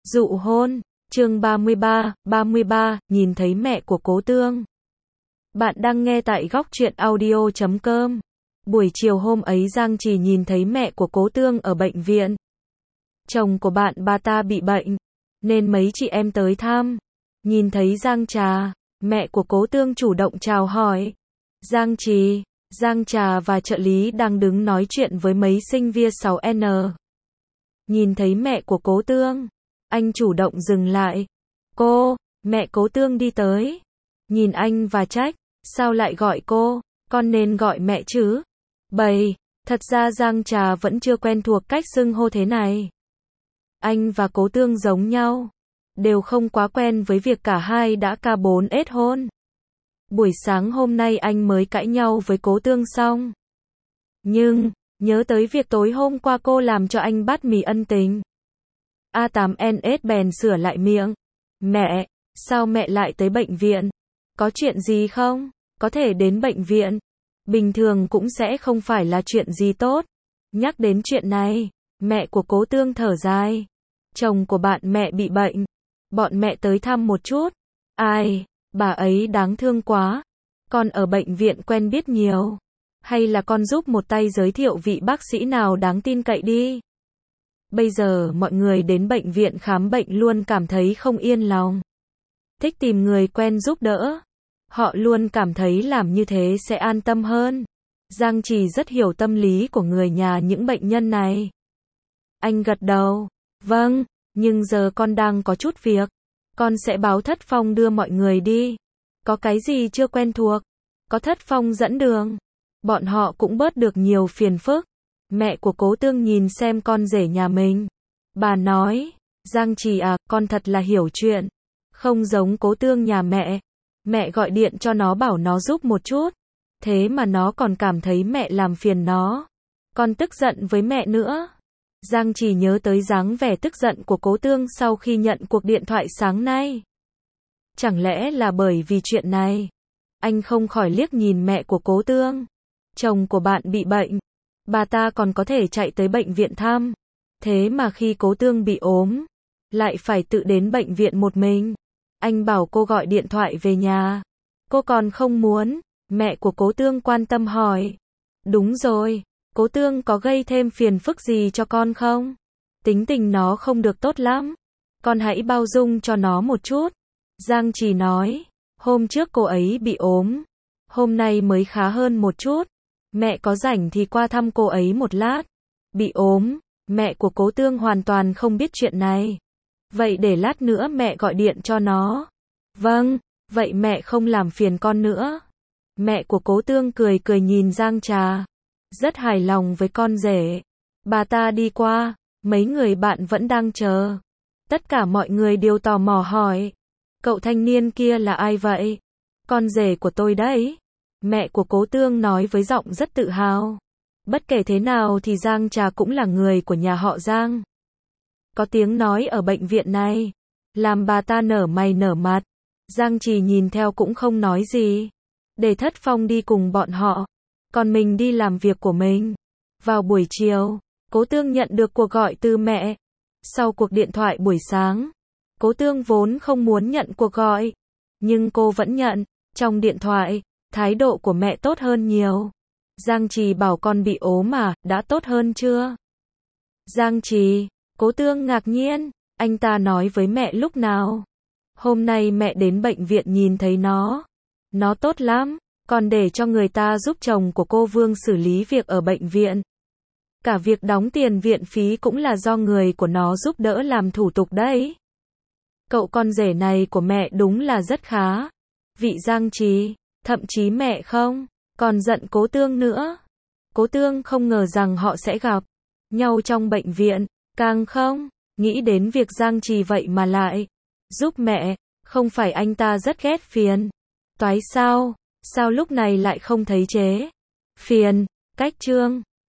Dụ hôn, chương 33, nhìn thấy mẹ của Cố Tương. Bạn đang nghe tại góc truyện audio.com. Buổi chiều hôm ấy Giang Trì nhìn thấy mẹ của Cố Tương ở bệnh viện. Chồng của bà ta bị bệnh, nên mấy chị em tới thăm. Nhìn thấy Giang Trà, mẹ của Cố Tương chủ động chào hỏi. Giang Trì, Giang Trà và trợ lý đang đứng nói chuyện với mấy sinh viên 6N. Nhìn thấy mẹ của Cố Tương, anh chủ động dừng lại. Cô, mẹ Cố Tương đi tới. Nhìn anh và trách, sao lại gọi cô, con nên gọi mẹ chứ. Thật ra Giang Trà vẫn chưa quen thuộc cách xưng hô thế này. Anh và Cố Tương giống nhau, đều không quá quen với việc cả hai đã K4 kết hôn. Buổi sáng hôm nay anh mới cãi nhau với Cố Tương xong. Nhưng, nhớ tới việc tối hôm qua cô làm cho anh bát mì ân tình. A8NS bèn sửa lại miệng. Mẹ, sao mẹ lại tới bệnh viện? Có chuyện gì không? Có thể đến bệnh viện. Bình thường cũng sẽ không phải là chuyện gì tốt. Nhắc đến chuyện này, mẹ của Cố Tương thở dài. Chồng của bạn mẹ bị bệnh. Bọn mẹ tới thăm một chút. Ai, bà ấy đáng thương quá. Con ở bệnh viện quen biết nhiều. Hay là con giúp một tay giới thiệu vị bác sĩ nào đáng tin cậy đi. Bây giờ mọi người đến bệnh viện khám bệnh luôn cảm thấy không yên lòng. Thích tìm người quen giúp đỡ. Họ luôn cảm thấy làm như thế sẽ an tâm hơn. Giang Trì rất hiểu tâm lý của người nhà những bệnh nhân này. Anh gật đầu. Vâng, nhưng giờ con đang có chút việc. Con sẽ báo Thất Phong đưa mọi người đi. Có cái gì chưa quen thuộc? Có Thất Phong dẫn đường. Bọn họ cũng bớt được nhiều phiền phức. Mẹ của Cố Tương nhìn xem con rể nhà mình. Bà nói, Giang Trì à, con thật là hiểu chuyện. Không giống Cố Tương nhà mẹ. Mẹ gọi điện cho nó bảo nó giúp một chút. Thế mà nó còn cảm thấy mẹ làm phiền nó. Con tức giận với mẹ nữa. Giang Trì nhớ tới dáng vẻ tức giận của Cố Tương sau khi nhận cuộc điện thoại sáng nay. Chẳng lẽ là bởi vì chuyện này? Anh không khỏi liếc nhìn mẹ của Cố Tương. Chồng của bạn bị bệnh. Bà ta còn có thể chạy tới bệnh viện thăm. Thế mà khi Cố Tương bị ốm, lại phải tự đến bệnh viện một mình. Anh bảo cô gọi điện thoại về nhà. Cô còn không muốn. Mẹ của Cố Tương quan tâm hỏi. Đúng rồi, Cố Tương có gây thêm phiền phức gì cho con không? Tính tình nó không được tốt lắm. Con hãy bao dung cho nó một chút. Giang Trì nói. Hôm trước cô ấy bị ốm. Hôm nay mới khá hơn một chút. Mẹ có rảnh thì qua thăm cô ấy một lát. Bị ốm, mẹ của Cố Tương hoàn toàn không biết chuyện này. Vậy để lát nữa mẹ gọi điện cho nó. Vâng, vậy mẹ không làm phiền con nữa. Mẹ của Cố Tương cười cười nhìn Giang Trà. Rất hài lòng với con rể. Bà ta đi qua, mấy người bạn vẫn đang chờ. Tất cả mọi người đều tò mò hỏi. Cậu thanh niên kia là ai vậy? Con rể của tôi đấy. Mẹ của Cố Tương nói với giọng rất tự hào. Bất kể thế nào thì Giang Trà cũng là người của nhà họ Giang. Có tiếng nói ở bệnh viện này, làm bà ta nở mày nở mặt. Giang Trì nhìn theo cũng không nói gì. Để Thất Phong đi cùng bọn họ. Còn mình đi làm việc của mình. Vào buổi chiều, Cố Tương nhận được cuộc gọi từ mẹ. Sau cuộc điện thoại buổi sáng, Cố Tương vốn không muốn nhận cuộc gọi. Nhưng cô vẫn nhận. Trong điện thoại, thái độ của mẹ tốt hơn nhiều. Giang Trì bảo con bị ốm à, đã tốt hơn chưa? Giang Trì, Cố Tương ngạc nhiên, anh ta nói với mẹ lúc nào? Hôm nay mẹ đến bệnh viện nhìn thấy nó. Nó tốt lắm, còn để cho người ta giúp chồng của cô Vương xử lý việc ở bệnh viện. Cả việc đóng tiền viện phí cũng là do người của nó giúp đỡ làm thủ tục đấy. Cậu con rể này của mẹ đúng là rất khá. Vị Giang Trì, thậm chí mẹ không còn giận Cố Tương nữa. Cố Tương không ngờ rằng họ sẽ gặp nhau trong bệnh viện, càng không nghĩ đến việc Giang Trì vậy mà lại giúp mẹ. Không phải anh ta rất ghét phiền toái sao? Sao lúc này lại không thấy chế phiền cách trương?